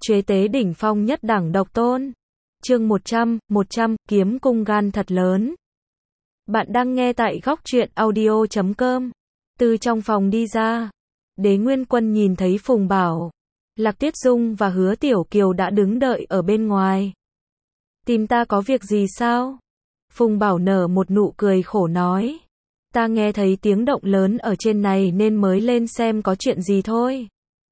Chế tế đỉnh phong nhất đẳng độc tôn. Chương 100, kiếm cung gan thật lớn. Bạn đang nghe tại góc truyện audio.com. Từ trong phòng đi ra, Đế Nguyên Quân nhìn thấy Phùng Bảo, Lạc Tuyết Dung và Hứa Tiểu Kiều đã đứng đợi ở bên ngoài. Tìm ta có việc gì sao? Phùng Bảo nở một nụ cười khổ nói. Ta nghe thấy tiếng động lớn ở trên này nên mới lên xem có chuyện gì thôi.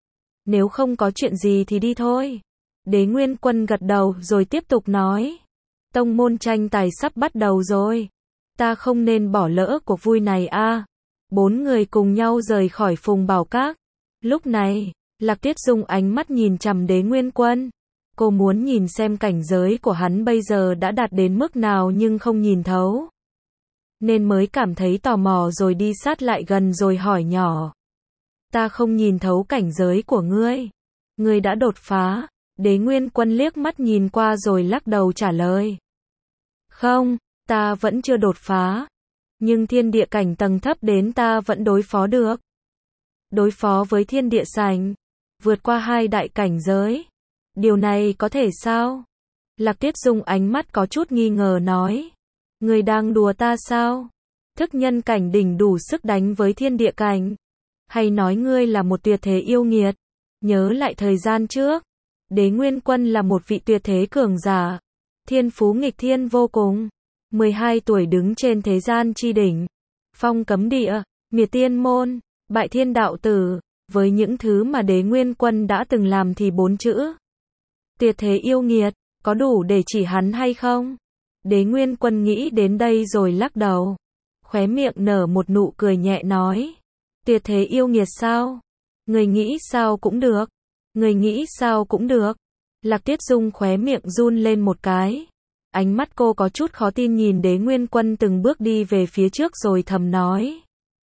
Nếu không có chuyện gì thì đi thôi. Đế Nguyên Quân gật đầu rồi tiếp tục nói. Tông môn tranh tài sắp bắt đầu rồi. Ta không nên bỏ lỡ cuộc vui này à. Bốn người cùng nhau rời khỏi Phùng Bảo Các. Lúc này, Lạc Tuyết Dung ánh mắt nhìn chằm Đế Nguyên Quân. Cô muốn nhìn xem cảnh giới của hắn bây giờ đã đạt đến mức nào nhưng không nhìn thấu. Nên mới cảm thấy tò mò rồi đi sát lại gần rồi hỏi nhỏ. Ta không nhìn thấu cảnh giới của ngươi. Ngươi đã đột phá. Đế Nguyên Quân liếc mắt nhìn qua rồi lắc đầu trả lời. Không, ta vẫn chưa đột phá. Nhưng thiên địa cảnh tầng thấp đến ta vẫn đối phó được. Đối phó với thiên địa sảnh. Vượt qua hai đại cảnh giới. Điều này có thể sao? Lạc Tuyết Dung ánh mắt có chút nghi ngờ nói. Ngươi đang đùa ta sao? Thức nhân cảnh đỉnh đủ sức đánh với thiên địa cảnh. Hay nói ngươi là một tuyệt thế yêu nghiệt? Nhớ lại thời gian trước. Đế Nguyên Quân là một vị tuyệt thế cường giả. Thiên phú nghịch thiên vô cùng. 12 tuổi đứng trên thế gian chi đỉnh. Phong cấm địa, miệt tiên môn, bại thiên đạo tử. Với những thứ mà Đế Nguyên Quân đã từng làm thì 4 chữ. Tuyệt thế yêu nghiệt, có đủ để chỉ hắn hay không? Đế Nguyên Quân nghĩ đến đây rồi lắc đầu. Khóe miệng nở một nụ cười nhẹ nói. Tuyệt thế yêu nghiệt sao? Người nghĩ sao cũng được. Người nghĩ sao cũng được. Lạc Tuyết Dung khóe miệng run lên một cái. Ánh mắt cô có chút khó tin nhìn Đế Nguyên Quân từng bước đi về phía trước rồi thầm nói.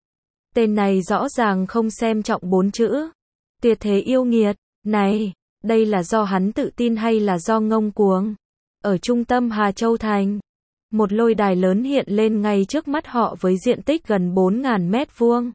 Tên này rõ ràng không xem trọng 4 chữ. Tuyệt thế yêu nghiệt. Này, đây là do hắn tự tin hay là do ngông cuồng? Ở trung tâm Hà Châu Thành, một lôi đài lớn hiện lên ngay trước mắt họ với diện tích gần 4.000 mét vuông.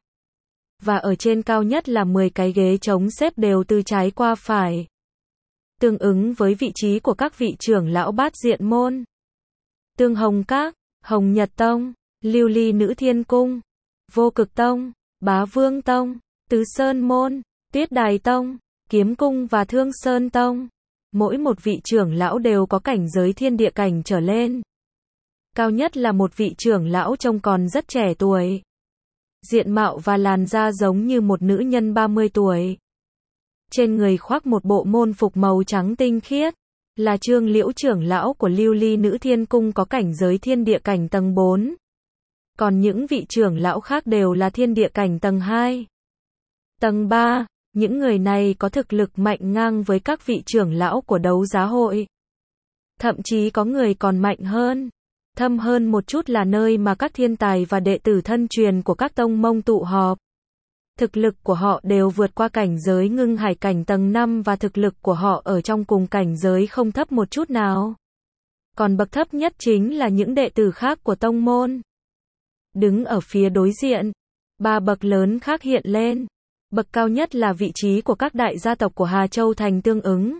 Và ở trên cao nhất là 10 cái ghế trống xếp đều từ trái qua phải. Tương ứng với vị trí của các vị trưởng lão bát diện môn. Tương Hồng Các, Hồng Nhật Tông, Lưu Ly Nữ Thiên Cung, Vô Cực Tông, Bá Vương Tông, Tứ Sơn Môn, Tuyết Đài Tông, Kiếm Cung và Thương Sơn Tông. Mỗi một vị trưởng lão đều có cảnh giới thiên địa cảnh trở lên. Cao nhất là một vị trưởng lão trông còn rất trẻ tuổi. Diện mạo và làn da giống như một nữ nhân 30 tuổi. Trên người khoác một bộ môn phục màu trắng tinh khiết. Là Trương Liễu trưởng lão của Lưu Ly Nữ Thiên Cung có cảnh giới thiên địa cảnh tầng 4. Còn những vị trưởng lão khác đều là thiên địa cảnh tầng 2. Tầng 3. Những người này có thực lực mạnh ngang với các vị trưởng lão của đấu giá hội. Thậm chí có người còn mạnh hơn. Thâm hơn một chút là nơi mà các thiên tài và đệ tử thân truyền của các tông mông tụ họp. Thực lực của họ đều vượt qua cảnh giới ngưng hải cảnh tầng 5 và thực lực của họ ở trong cùng cảnh giới không thấp một chút nào. Còn bậc thấp nhất chính là những đệ tử khác của tông môn. Đứng ở phía đối diện, 3 bậc lớn khác hiện lên. Bậc cao nhất là vị trí của các đại gia tộc của Hà Châu Thành tương ứng.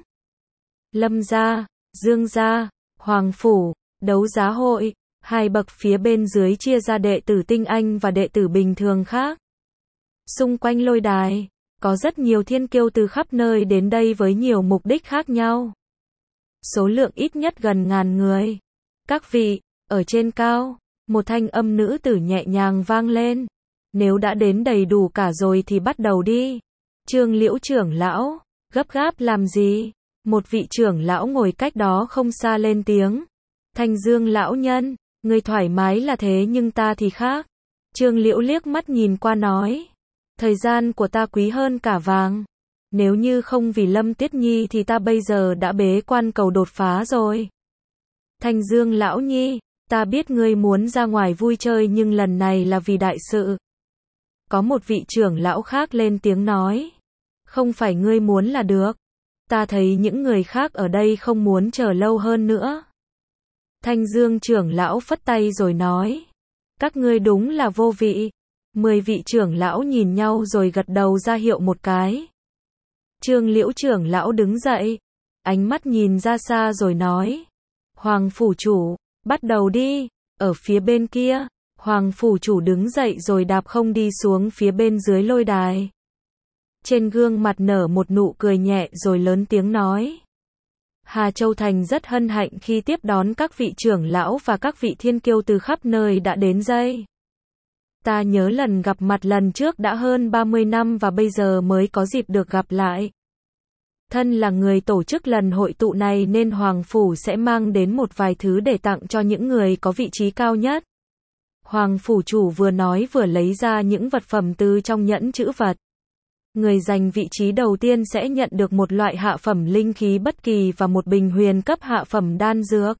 Lâm gia, Dương gia, Hoàng phủ, đấu giá hội. 2 bậc phía bên dưới chia ra đệ tử tinh anh và đệ tử bình thường khác. Xung quanh lôi đài, có rất nhiều thiên kiêu từ khắp nơi đến đây với nhiều mục đích khác nhau. Số lượng ít nhất gần 1000 người. Các vị, ở trên cao, một thanh âm nữ tử nhẹ nhàng vang lên. Nếu đã đến đầy đủ cả rồi thì bắt đầu đi. Trương Liễu trưởng lão, gấp gáp làm gì? Một vị trưởng lão ngồi cách đó không xa lên tiếng. Thanh Dương lão nhân, người thoải mái là thế nhưng ta thì khác. Trương Liễu liếc mắt nhìn qua nói. Thời gian của ta quý hơn cả vàng. Nếu như không vì Lâm Tuyết Nhi thì ta bây giờ đã bế quan cầu đột phá rồi. Thanh Dương lão nhi, ta biết ngươi muốn ra ngoài vui chơi nhưng lần này là vì đại sự. Có một vị trưởng lão khác lên tiếng nói. Không phải ngươi muốn là được. Ta thấy những người khác ở đây không muốn chờ lâu hơn nữa. Thanh Dương trưởng lão phất tay rồi nói. Các ngươi đúng là vô vị. 10 vị trưởng lão nhìn nhau rồi gật đầu ra hiệu một cái. Trương Liễu trưởng lão đứng dậy. ánh mắt nhìn ra xa rồi nói. Hoàng phủ chủ, bắt đầu đi, ở phía bên kia. Hoàng phủ chủ đứng dậy rồi đạp không đi xuống phía bên dưới lôi đài. Trên gương mặt nở một nụ cười nhẹ rồi lớn tiếng nói. Hà Châu Thành rất hân hạnh khi tiếp đón các vị trưởng lão và các vị thiên kiêu từ khắp nơi đã đến đây. Ta nhớ lần gặp mặt lần trước đã hơn 30 năm và bây giờ mới có dịp được gặp lại. Thân là người tổ chức lần hội tụ này nên Hoàng Phủ sẽ mang đến một vài thứ để tặng cho những người có vị trí cao nhất. Hoàng Phủ chủ vừa nói vừa lấy ra những vật phẩm từ trong nhẫn trữ vật. Người giành vị trí đầu tiên sẽ nhận được một loại hạ phẩm linh khí bất kỳ và một bình huyền cấp hạ phẩm đan dược.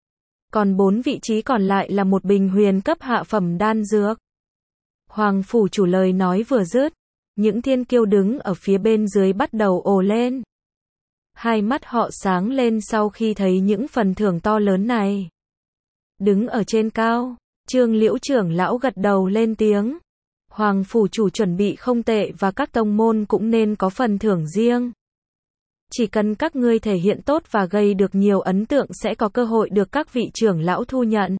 Còn 4 vị trí còn lại là một bình huyền cấp hạ phẩm đan dược. Hoàng phủ chủ lời nói vừa dứt, những thiên kiêu đứng ở phía bên dưới bắt đầu ồ lên. Hai mắt họ sáng lên sau khi thấy những phần thưởng to lớn này. Đứng ở trên cao, Trương Liễu trưởng lão gật đầu lên tiếng. Hoàng phủ chủ chuẩn bị không tệ và các tông môn cũng nên có phần thưởng riêng. Chỉ cần các ngươi thể hiện tốt và gây được nhiều ấn tượng sẽ có cơ hội được các vị trưởng lão thu nhận.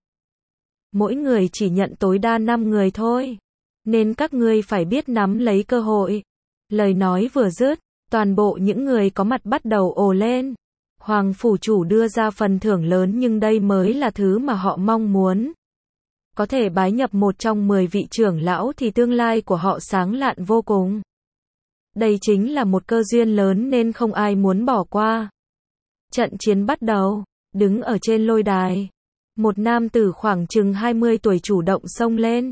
Mỗi người chỉ nhận tối đa 5 người thôi. Nên các ngươi phải biết nắm lấy cơ hội. Lời nói vừa dứt, toàn bộ những người có mặt bắt đầu ồ lên. Hoàng phủ chủ đưa ra phần thưởng lớn nhưng đây mới là thứ mà họ mong muốn. Có thể bái nhập một trong 10 vị trưởng lão thì tương lai của họ sáng lạn vô cùng. Đây chính là một cơ duyên lớn nên không ai muốn bỏ qua. Trận chiến bắt đầu, đứng ở trên lôi đài. Một nam tử khoảng chừng 20 tuổi chủ động xông lên.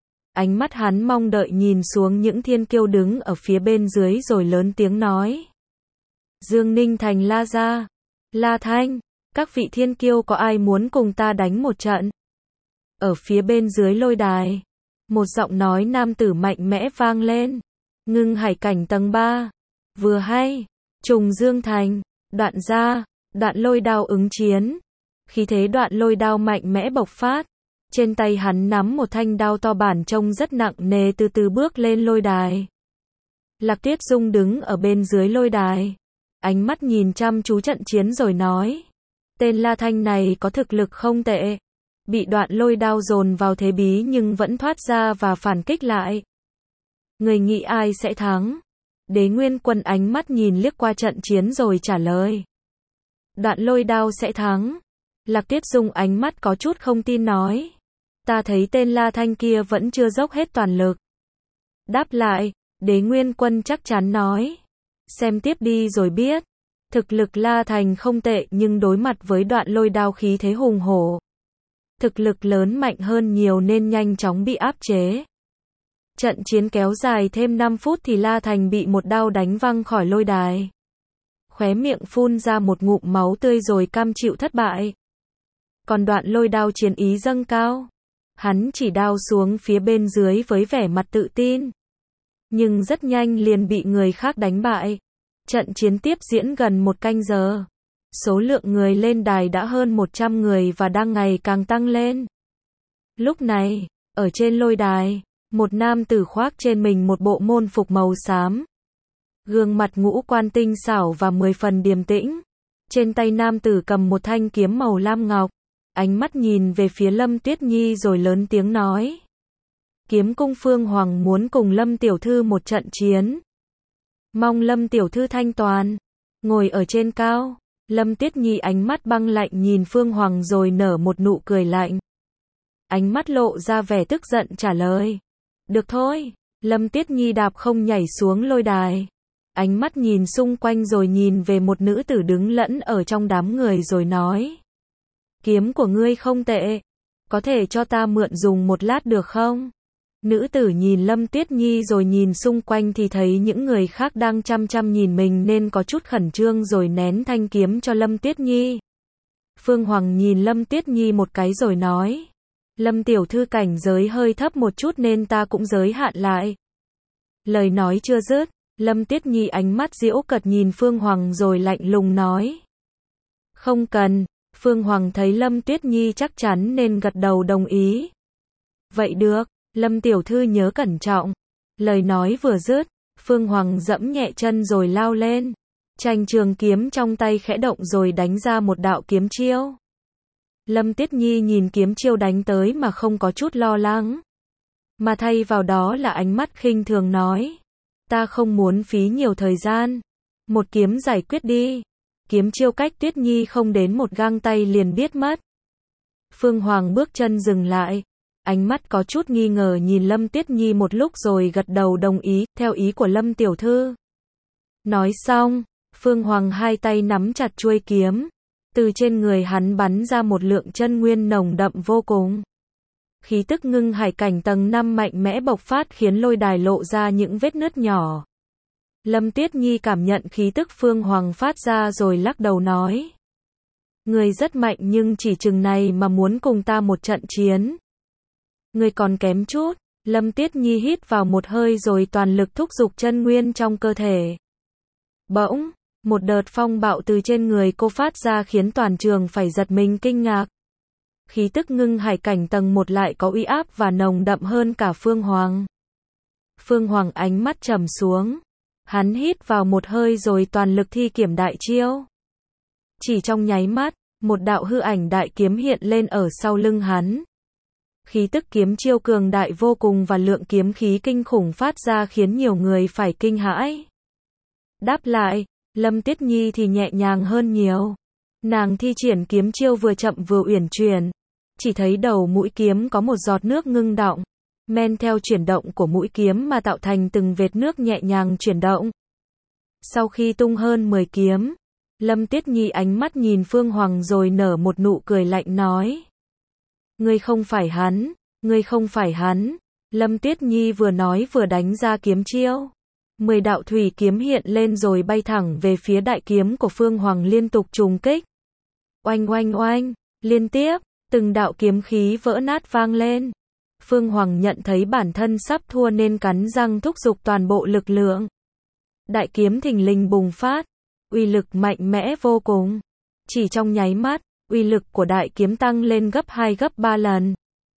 Ánh mắt hắn mong đợi nhìn xuống những thiên kiêu đứng ở phía bên dưới rồi lớn tiếng nói. Dương Ninh Thành La Gia, La Thanh, các vị thiên kiêu có ai muốn cùng ta đánh một trận? Ở phía bên dưới lôi đài, một giọng nói nam tử mạnh mẽ vang lên. Ngưng hải cảnh tầng 3. Vừa hay, Trùng Dương Thành, Đoạn Gia, Đoạn Lôi Đao ứng chiến. Khí thế Đoạn Lôi Đao mạnh mẽ bộc phát. Trên tay hắn nắm một thanh đao to bản trông rất nặng nề từ từ bước lên lôi đài. Lạc Tuyết Dung đứng ở bên dưới lôi đài. Ánh mắt nhìn chăm chú trận chiến rồi nói. Tên La Thanh này có thực lực không tệ. Bị Đoạn Lôi Đao dồn vào thế bí nhưng vẫn thoát ra và phản kích lại. Người nghĩ ai sẽ thắng? Đế Nguyên Quân ánh mắt nhìn liếc qua trận chiến rồi trả lời. Đoạn Lôi Đao sẽ thắng. Lạc Tuyết Dung ánh mắt có chút không tin nói. Ta thấy tên La Thanh kia vẫn chưa dốc hết toàn lực. Đáp lại, Đế Nguyên Quân chắc chắn nói. Xem tiếp đi rồi biết. Thực lực La Thành không tệ nhưng đối mặt với Đoạn Lôi Đao khí thế hùng hổ. Thực lực lớn mạnh hơn nhiều nên nhanh chóng bị áp chế. Trận chiến kéo dài thêm 5 phút thì La Thành bị một đao đánh văng khỏi lôi đài. Khóe miệng phun ra một ngụm máu tươi rồi cam chịu thất bại. Còn Đoạn Lôi Đao chiến ý dâng cao. Hắn chỉ đao xuống phía bên dưới với vẻ mặt tự tin. Nhưng rất nhanh liền bị người khác đánh bại. Trận chiến tiếp diễn gần 1 canh giờ. Số lượng người lên đài đã hơn 100 người và đang ngày càng tăng lên. Lúc này, ở trên lôi đài, một nam tử khoác trên mình một bộ môn phục màu xám. Gương mặt ngũ quan tinh xảo và 10 phần điềm tĩnh. Trên tay nam tử cầm một thanh kiếm màu lam ngọc. Ánh mắt nhìn về phía Lâm Tuyết Nhi rồi lớn tiếng nói. Kiếm cung Phương Hoàng muốn cùng Lâm tiểu thư một trận chiến. Mong Lâm tiểu thư thanh toàn. Ngồi ở trên cao, Lâm Tuyết Nhi ánh mắt băng lạnh nhìn Phương Hoàng rồi nở một nụ cười lạnh. Ánh mắt lộ ra vẻ tức giận trả lời. Được thôi, Lâm Tuyết Nhi đạp không nhảy xuống lôi đài. Ánh mắt nhìn xung quanh rồi nhìn về một nữ tử đứng lẫn ở trong đám người rồi nói. Kiếm của ngươi không tệ. Có thể cho ta mượn dùng một lát được không? Nữ tử nhìn Lâm Tuyết Nhi rồi nhìn xung quanh thì thấy những người khác đang chăm chăm nhìn mình nên có chút khẩn trương rồi nén thanh kiếm cho Lâm Tuyết Nhi. Phương Hoàng nhìn Lâm Tuyết Nhi một cái rồi nói. Lâm tiểu thư cảnh giới hơi thấp một chút nên ta cũng giới hạn lại. Lời nói chưa dứt, Lâm Tuyết Nhi ánh mắt giễu cợt nhìn Phương Hoàng rồi lạnh lùng nói. Không cần. Phương Hoàng thấy Lâm Tuyết Nhi chắc chắn nên gật đầu đồng ý. Vậy được, Lâm tiểu thư nhớ cẩn trọng. Lời nói vừa dứt, Phương Hoàng giẫm nhẹ chân rồi lao lên. Tranh trường kiếm trong tay khẽ động rồi đánh ra một đạo kiếm chiêu. Lâm Tiết Nhi nhìn kiếm chiêu đánh tới mà không có chút lo lắng, mà thay vào đó là ánh mắt khinh thường nói: ta không muốn phí nhiều thời gian, một kiếm giải quyết đi. Kiếm chiêu cách Tuyết Nhi không đến một gang tay liền biết mất. Phương Hoàng bước chân dừng lại, ánh mắt có chút nghi ngờ nhìn Lâm Tiết Nhi một lúc rồi gật đầu đồng ý, theo ý của Lâm tiểu thư. Nói xong, Phương Hoàng hai tay nắm chặt chuôi kiếm, từ trên người hắn bắn ra một lượng chân nguyên nồng đậm vô cùng. Khí tức ngưng hải cảnh tầng 5 mạnh mẽ bộc phát khiến lôi đài lộ ra những vết nứt nhỏ. Lâm Tiết Nhi cảm nhận khí tức Phương Hoàng phát ra rồi lắc đầu nói: người rất mạnh nhưng chỉ chừng này mà muốn cùng ta một trận chiến. Người còn kém chút. Lâm Tiết Nhi hít vào một hơi rồi toàn lực thúc giục chân nguyên trong cơ thể. Bỗng, một đợt phong bạo từ trên người cô phát ra khiến toàn trường phải giật mình kinh ngạc. Khí tức ngưng hải cảnh tầng 1 lại có uy áp và nồng đậm hơn cả Phương Hoàng. Phương Hoàng ánh mắt trầm xuống. Hắn hít vào một hơi rồi toàn lực thi kiểm đại chiêu. Chỉ trong nháy mắt, một đạo hư ảnh đại kiếm hiện lên ở sau lưng hắn. Khí tức kiếm chiêu cường đại vô cùng và lượng kiếm khí kinh khủng phát ra khiến nhiều người phải kinh hãi. Đáp lại, Lâm Tiết Nhi thì nhẹ nhàng hơn nhiều. Nàng thi triển kiếm chiêu vừa chậm vừa uyển chuyển. Chỉ thấy đầu mũi kiếm có một giọt nước ngưng đọng, men theo chuyển động của mũi kiếm mà tạo thành từng vệt nước nhẹ nhàng chuyển động. Sau khi tung hơn 10 kiếm, Lâm Tiết Nhi ánh mắt nhìn Phương Hoàng rồi nở một nụ cười lạnh nói: ngươi không phải hắn, ngươi không phải hắn. Lâm Tiết Nhi vừa nói vừa đánh ra kiếm chiêu. 10 đạo thủy kiếm hiện lên rồi bay thẳng về phía đại kiếm của Phương Hoàng liên tục trùng kích. Oanh oanh oanh, liên tiếp, từng đạo kiếm khí vỡ nát vang lên. Phương Hoàng nhận thấy bản thân sắp thua nên cắn răng thúc giục toàn bộ lực lượng. Đại kiếm thình lình bùng phát, uy lực mạnh mẽ vô cùng. Chỉ trong nháy mắt, uy lực của đại kiếm tăng lên gấp 2 gấp 3 lần.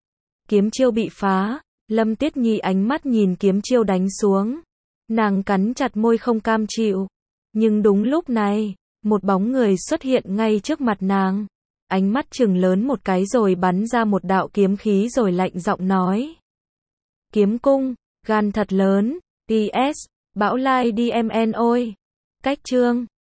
Kiếm chiêu bị phá, Lâm Tiết Nhi ánh mắt nhìn kiếm chiêu đánh xuống. Nàng cắn chặt môi không cam chịu. Nhưng đúng lúc này, một bóng người xuất hiện ngay trước mặt nàng. Ánh mắt trừng lớn một cái rồi bắn ra một đạo kiếm khí rồi lạnh giọng nói: kiếm cung, gan thật lớn, PS, Bão Lai đi em en ôi. Cách chương